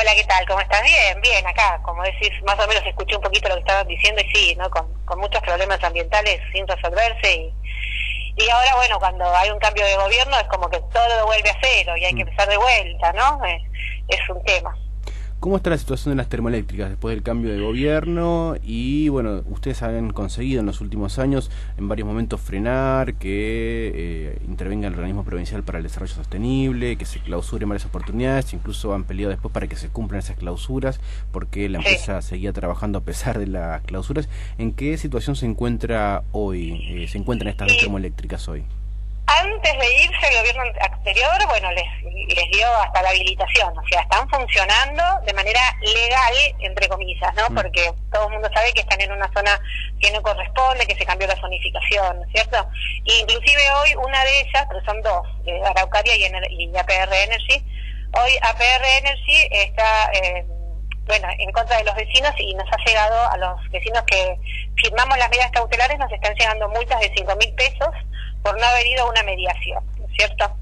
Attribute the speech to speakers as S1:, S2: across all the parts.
S1: Hola, ¿qué tal? ¿Cómo estás? Bien, bien, acá, como decís, más o menos escuché un poquito lo que estaban diciendo y sí, ¿no? Con muchos problemas ambientales sin resolverse y ahora, bueno, cuando hay un cambio de gobierno es como que todo vuelve a cero y hay que empezar de vuelta, ¿no? Es un tema.
S2: ¿Cómo está la situación de las termoeléctricas después del cambio de gobierno? Y bueno, ustedes han conseguido en los últimos años en varios momentos frenar que intervenga el organismo provincial para el desarrollo sostenible, que se clausuren varias oportunidades, incluso han peleado después para que se cumplan esas clausuras, porque la empresa seguía trabajando a pesar de las clausuras. ¿En qué situación se encuentra hoy? ¿Se encuentran estas dos termoeléctricas hoy?
S1: Antes de irse el gobierno anterior, bueno, les dio hasta la habilitación, o sea, están funcionando de manera legal, entre comillas, ¿no? Porque todo el mundo sabe que están en una zona que no corresponde, que se cambió la zonificación, ¿cierto? E inclusive hoy una de ellas, pero son dos, Araucaria y APR Energy, hoy APR Energy está, bueno, en contra de los vecinos y nos ha llegado a los vecinos que firmamos las medidas cautelares, nos están llegando multas de 5.000 pesos por no haber ido a una mediación, ¿cierto?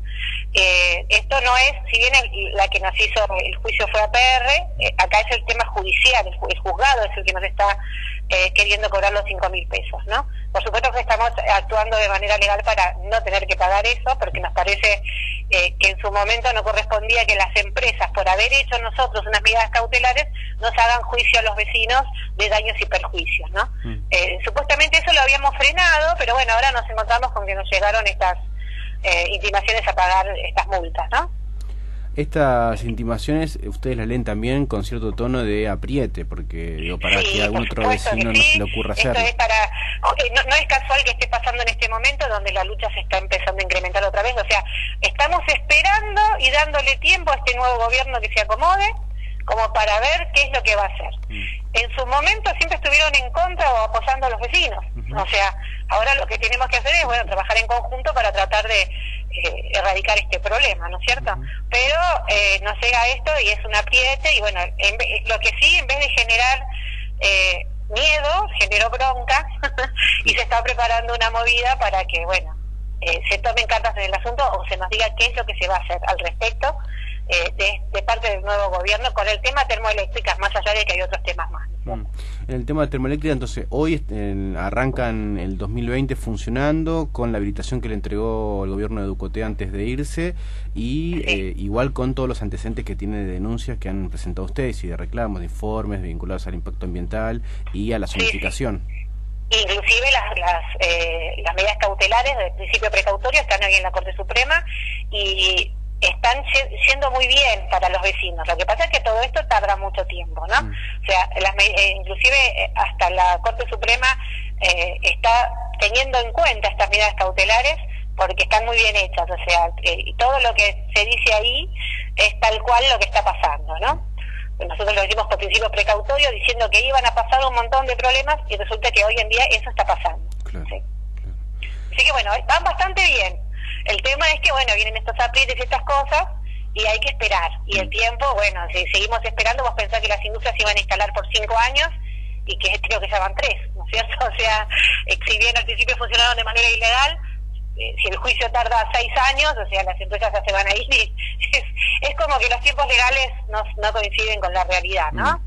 S1: Esto no es, si bien la que nos hizo el juicio fue APR, acá es el tema judicial, el juzgado es el que nos está queriendo cobrar los 5.000 pesos, ¿no? Por supuesto que estamos actuando de manera legal para no tener que pagar eso, porque nos parece que en su momento no correspondía que las empresas, por haber hecho nosotros unas medidas cautelares, nos hagan juicio a los vecinos de daños y perjuicios, ¿no? Supuestamente eso lo habíamos frenado, pero bueno, ahora nos encontramos con que nos llegaron estas intimaciones a pagar estas multas, ¿no?
S2: Estas intimaciones ustedes las leen también con cierto tono de apriete, porque digo, para que algún otro vecino no se le ocurra hacerlo.
S1: Esto es para, no es casual que esté pasando en este momento donde la lucha se está empezando a incrementar otra vez, o sea, estamos esperando y dándole tiempo a este nuevo gobierno que se acomode, como para ver qué es lo que va a hacer. En su momento siempre estuvieron en contra o apoyando a los vecinos, o sea, ahora lo que tenemos que hacer es, bueno, trabajar en conjunto para tratar de erradicar este problema, ¿no es cierto? Pero nos llega esto y es un apriete y bueno, lo que sí, en vez de generar miedo, generó bronca y se está preparando una movida para que, bueno, se tomen cartas en el asunto o se nos diga qué es lo que se va a hacer al respecto de parte del nuevo gobierno con el tema termoeléctricas, más allá de que hay otros temas más.
S2: En el tema de termoeléctrica, entonces, hoy arrancan el 2020 funcionando con la habilitación que le entregó el gobierno de Ducoté antes de irse y igual con todos los antecedentes que tiene de denuncias que han presentado ustedes y de reclamos, de informes vinculados al impacto ambiental y a la zonificación.
S1: Inclusive las medidas cautelares del principio precautorio están hoy en la Corte Suprema y están siendo muy bien para los vecinos. Lo que pasa es que todo esto tarda mucho tiempo, ¿no? O sea, inclusive hasta la Corte Suprema está teniendo en cuenta estas medidas cautelares porque están muy bien hechas, o sea, todo lo que se dice ahí es tal cual lo que está pasando, ¿no? Nosotros lo decimos por principio precautorio diciendo que iban a pasar un montón de problemas y resulta que hoy en día eso está pasando.
S2: Claro,
S1: ¿sí? Así que bueno, van bastante bien. El tema es que, bueno, vienen estos aprietes y estas cosas y hay que esperar. Y el tiempo, bueno, si seguimos esperando, vos pensás que las industrias se iban a instalar por 5 años y que creo que ya van 3, ¿no es cierto? O sea, si bien al principio funcionaron de manera ilegal, si el juicio tarda 6 años, o sea, las empresas ya se van a ir y es como que los tiempos legales no coinciden con la realidad, ¿no?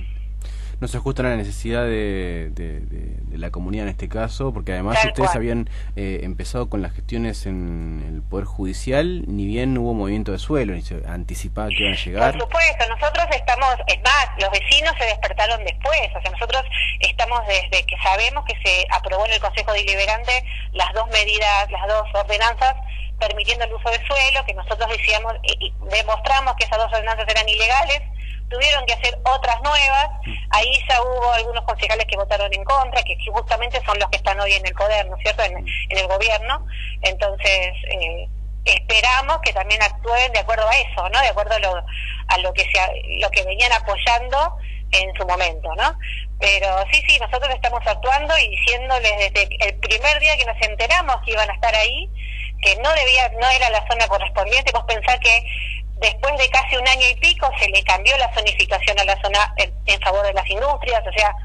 S2: No se ajustan a la necesidad de la comunidad en este caso, porque además ustedes habían empezado con las gestiones en el Poder Judicial, ni bien hubo movimiento de suelo, ni se anticipaba que iban a llegar.
S1: Por supuesto, nosotros estamos, es más, los vecinos se despertaron después, o sea, nosotros estamos desde que sabemos que se aprobó en el Consejo Deliberante las dos medidas, las dos ordenanzas permitiendo el uso de suelo, que nosotros decíamos y demostramos que esas dos ordenanzas eran ilegales. Tuvieron que hacer otras nuevas, ahí ya hubo algunos concejales que votaron en contra, que justamente son los que están hoy en el poder, ¿no es cierto?, en el gobierno. Entonces, esperamos que también actúen de acuerdo a eso, ¿no?, de acuerdo a lo que venían apoyando en su momento, ¿no? Pero sí, nosotros estamos actuando y diciéndoles desde el primer día que nos enteramos que iban a estar ahí, que no era la zona correspondiente. Vos pensás que después de casi 1 año y pico se le cambió la zonificación a la zona en favor de las industrias, o sea,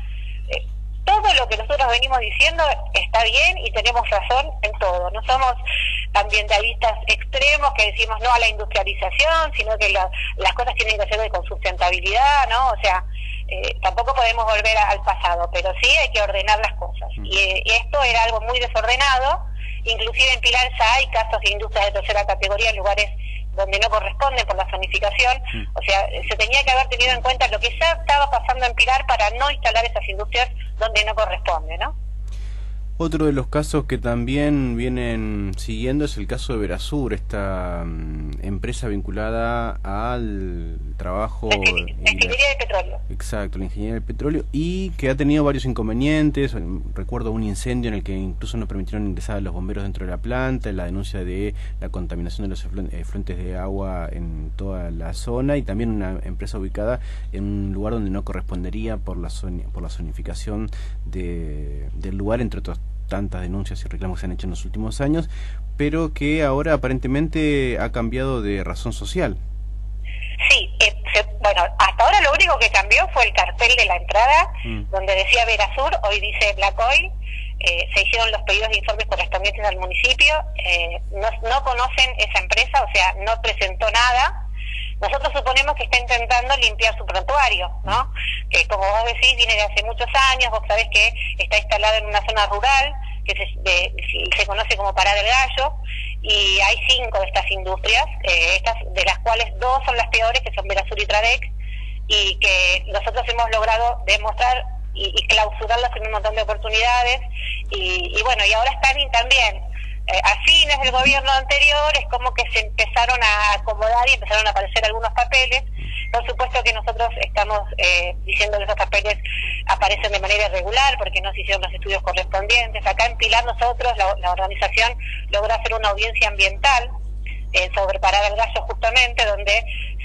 S1: todo lo que nosotros venimos diciendo está bien y tenemos razón en todo. No somos ambientalistas extremos que decimos no a la industrialización, sino que las cosas tienen que ser con sustentabilidad responsabilidad, ¿no? O sea, tampoco podemos volver al pasado, pero sí hay que ordenar las cosas. Y esto era algo muy desordenado, inclusive en Pilar ya hay casos de industrias de tercera categoría en lugares donde no corresponden por la zonificación. O sea, se tenía que haber tenido en cuenta lo que ya estaba pasando en Pilar para no instalar esas industrias donde no corresponde, ¿no?
S2: Otro de los casos que también vienen siguiendo es el caso de Verasur, esta empresa vinculada al trabajo...
S1: La ingeniería del petróleo.
S2: Exacto, la ingeniería del petróleo, y que ha tenido varios inconvenientes. Recuerdo un incendio en el que incluso no permitieron ingresar a los bomberos dentro de la planta, la denuncia de la contaminación de los efluentes de agua en toda la zona, y también una empresa ubicada en un lugar donde no correspondería por la zonificación del lugar, entre otros tantas denuncias y reclamos que se han hecho en los últimos años, pero que ahora aparentemente ha cambiado de razón social.
S1: Sí, bueno, hasta ahora lo único que cambió fue el cartel de la entrada, donde decía Verasur, hoy dice Black Oil. Se hicieron los pedidos de informes correspondientes al municipio, no conocen esa empresa, o sea, no presentó nada. Nosotros suponemos que está intentando limpiar su prontuario, ¿no? Que como vos decís, viene de hace muchos años, vos sabés que está instalado en una zona rural, que se conoce como Pará del Gallo, y hay 5 de estas industrias, estas de las cuales 2 son las peores, que son Verasur y Tradec, y que nosotros hemos logrado demostrar y clausurarlas en un montón de oportunidades, y bueno, y ahora están también a fines del gobierno anterior, es como que se empezaron a acomodar y empezaron a aparecer algunos papeles. Por supuesto que nosotros estamos diciendo que esos papeles aparecen de manera irregular porque no se hicieron los estudios correspondientes. Acá en Pilar nosotros, la organización logró hacer una audiencia ambiental sobre Pará del Gallo justamente, donde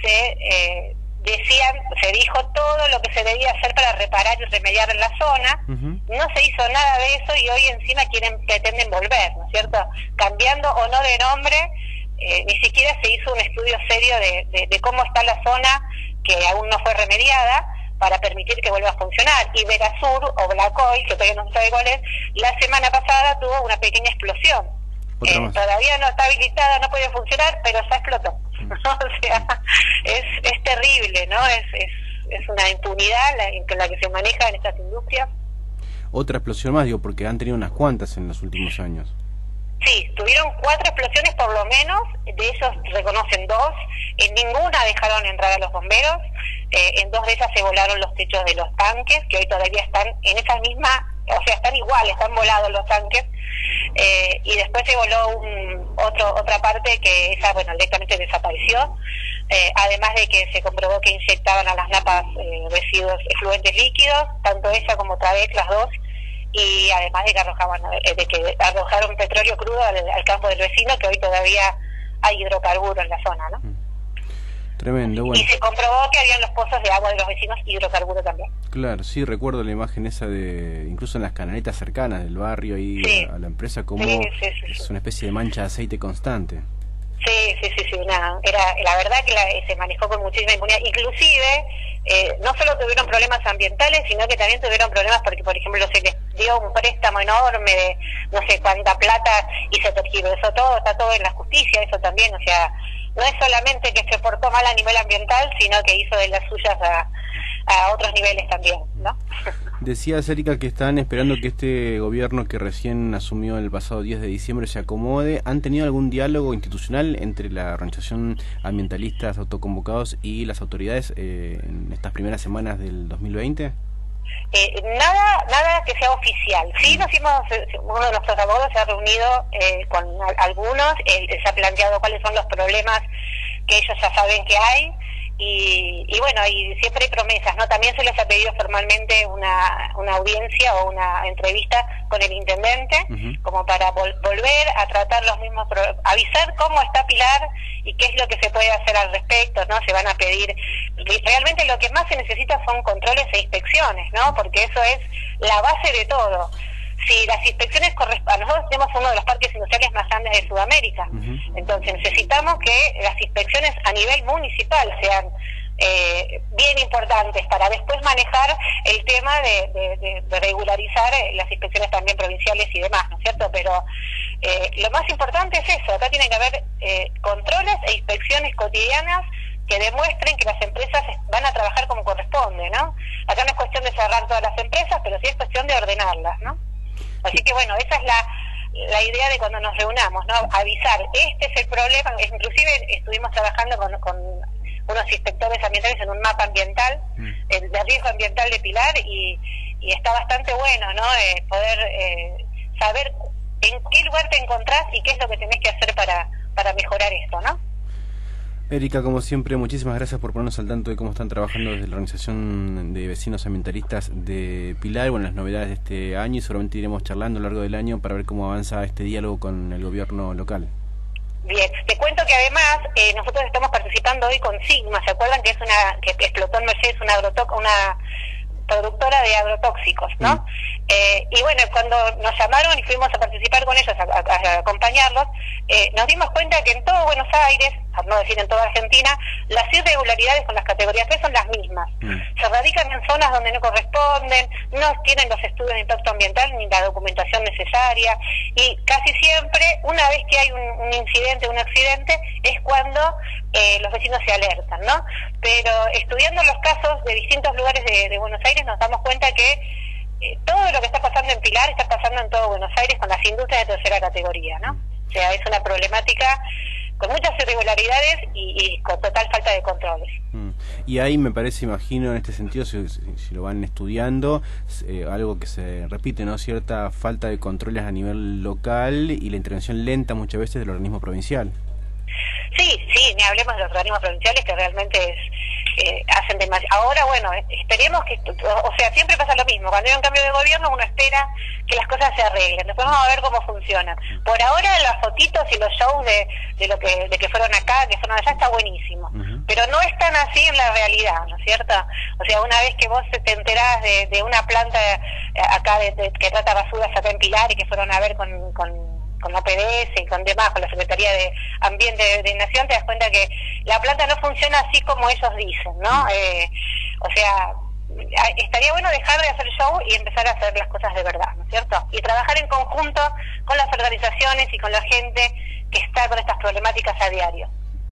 S1: se dijo todo lo que se debía hacer para reparar y remediar en la zona. No se hizo nada de eso y hoy encima pretenden volver, ¿no es cierto? Cambiando o no de nombre, ni siquiera se hizo un estudio serio de cómo está la zona, que aún no fue remediada, para permitir que vuelva a funcionar. Y Verasur, o Black Oil, que todavía no se sabe cuál es, la semana pasada tuvo una pequeña explosión. Todavía no está habilitada, no puede funcionar, pero ya explotó. O sea, es terrible, ¿no? Es una impunidad en la que se maneja en estas industrias.
S2: Otra explosión más, digo, porque han tenido unas cuantas en los últimos años.
S1: Sí, tuvieron 4 explosiones por lo menos, de ellos reconocen 2, en ninguna dejaron entrar a los bomberos, en 2 de ellas se volaron los techos de los tanques, que hoy todavía están en esa misma, o sea, están iguales, están volados los tanques, y después se voló otra parte que esa, bueno, directamente desapareció, además de que se comprobó que inyectaban a las napas residuos efluentes líquidos, tanto ella como Tradec, las 2, y además de que arrojaron petróleo crudo al campo del vecino, que hoy todavía hay hidrocarburos en la zona, ¿no?
S2: Tremendo, bueno.
S1: Y se comprobó que había en los pozos de agua de los vecinos hidrocarburo también.
S2: Claro, sí, recuerdo la imagen esa de, incluso en las canaletas cercanas del barrio, ahí sí, a la empresa, como es una especie de mancha de aceite constante. Sí,
S1: la verdad que se manejó con muchísima impunidad. Inclusive, no solo tuvieron problemas ambientales, sino que también tuvieron problemas porque, por ejemplo, se les dio un préstamo enorme de no sé cuánta plata y se tergiversó todo, está todo en la justicia, eso también, o sea, no es solamente que se portó mal a nivel ambiental, sino que hizo de las suyas a otros niveles también, ¿no?
S2: Decías, Erika, que están esperando que este gobierno que recién asumió el pasado 10 de diciembre se acomode. ¿Han tenido algún diálogo institucional entre la organización Ambientalistas Autoconvocados y las autoridades en estas primeras semanas del 2020?
S1: Nada que sea oficial. Sí, uno de nuestros abogados se ha reunido con algunos, se ha planteado cuáles son los problemas que ellos ya saben que hay, y bueno, y siempre hay promesas, ¿no? También se les ha pedido formalmente una audiencia o una entrevista con el intendente, como para volver a tratar los mismos avisar cómo está Pilar y qué es lo que se puede hacer al respecto, ¿no? Se van a pedir, realmente lo que más se necesita son controles e inspecciones, ¿no? Porque eso es la base de todo. Si las inspecciones nosotros tenemos uno de los parques industriales más grandes de Sudamérica, entonces necesitamos que las inspecciones a nivel municipal sean bien importantes para después manejar el tema de regularizar las inspecciones también provinciales y demás, ¿no es cierto? Pero lo más importante es eso, acá tienen que haber controles e inspecciones cotidianas que demuestren que las empresas van a trabajar orde, ¿no? Acá no es cuestión de cerrar todas las empresas, pero sí es cuestión de ordenarlas, ¿no? Así que bueno, esa es la idea de cuando nos reunamos, ¿no? Avisar, este es el problema. Inclusive estuvimos trabajando con unos inspectores ambientales en un mapa ambiental, de riesgo ambiental de Pilar, y está bastante bueno, ¿no? Poder saber en qué lugar te encontrás y qué es lo que tenés que hacer para mejorar esto, ¿no?
S2: Erika, como siempre, muchísimas gracias por ponernos al tanto de cómo están trabajando desde la Organización de Vecinos Ambientalistas de Pilar, bueno, las novedades de este año, y seguramente iremos charlando a lo largo del año para ver cómo avanza este diálogo con el gobierno local.
S1: Bien, te cuento que además nosotros estamos participando hoy con Sigma. ¿Se acuerdan que que explotó en Mercedes una productora de agrotóxicos, ¿no? Y bueno, cuando nos llamaron y fuimos a participar con ellos, a acompañarlos, nos dimos cuenta que en todo Buenos Aires, por no decir en toda Argentina, las irregularidades con las categorías 3 son las mismas. Se radican en zonas donde no corresponden, no tienen los estudios de impacto ambiental ni la documentación necesaria, y casi siempre, una vez que hay un incidente, un accidente, es cuando los vecinos se alertan, ¿no? Pero estudiando los casos de distintos lugares de Buenos Aires, nos damos cuenta que todo lo que está pasando en Pilar está pasando en todo Buenos Aires con las industrias de tercera categoría, ¿no? O sea, es una problemática con muchas irregularidades y con total falta de controles.
S2: Y ahí me parece, imagino, en este sentido, si lo van estudiando, algo que se repite, ¿no? Cierta falta de controles a nivel local y la intervención lenta muchas veces del organismo provincial.
S1: Sí, ni hablemos de los organismos provinciales que realmente hacen demasiado. Ahora, bueno, esperemos que, o sea, siempre pasa lo mismo. Cuando hay un cambio de gobierno, uno espera que las cosas se arreglen. Después vamos a ver cómo funcionan. Por ahora, las fotitos y los shows de que fueron acá, que fueron allá, está buenísimo. Pero no es tan así en la realidad, ¿no es cierto? O sea, una vez que vos te enterás de una planta acá que trata basuras acá en Pilar y que fueron a ver con OPDS y con demás, con la Secretaría de Ambiente de Nación, te das cuenta que la planta no funciona así como ellos dicen, ¿no? O sea, estaría bueno dejar de hacer show y empezar a hacer las cosas de verdad, ¿no es cierto? Y trabajar en conjunto con las organizaciones y con la gente que está con estas problemáticas a diario.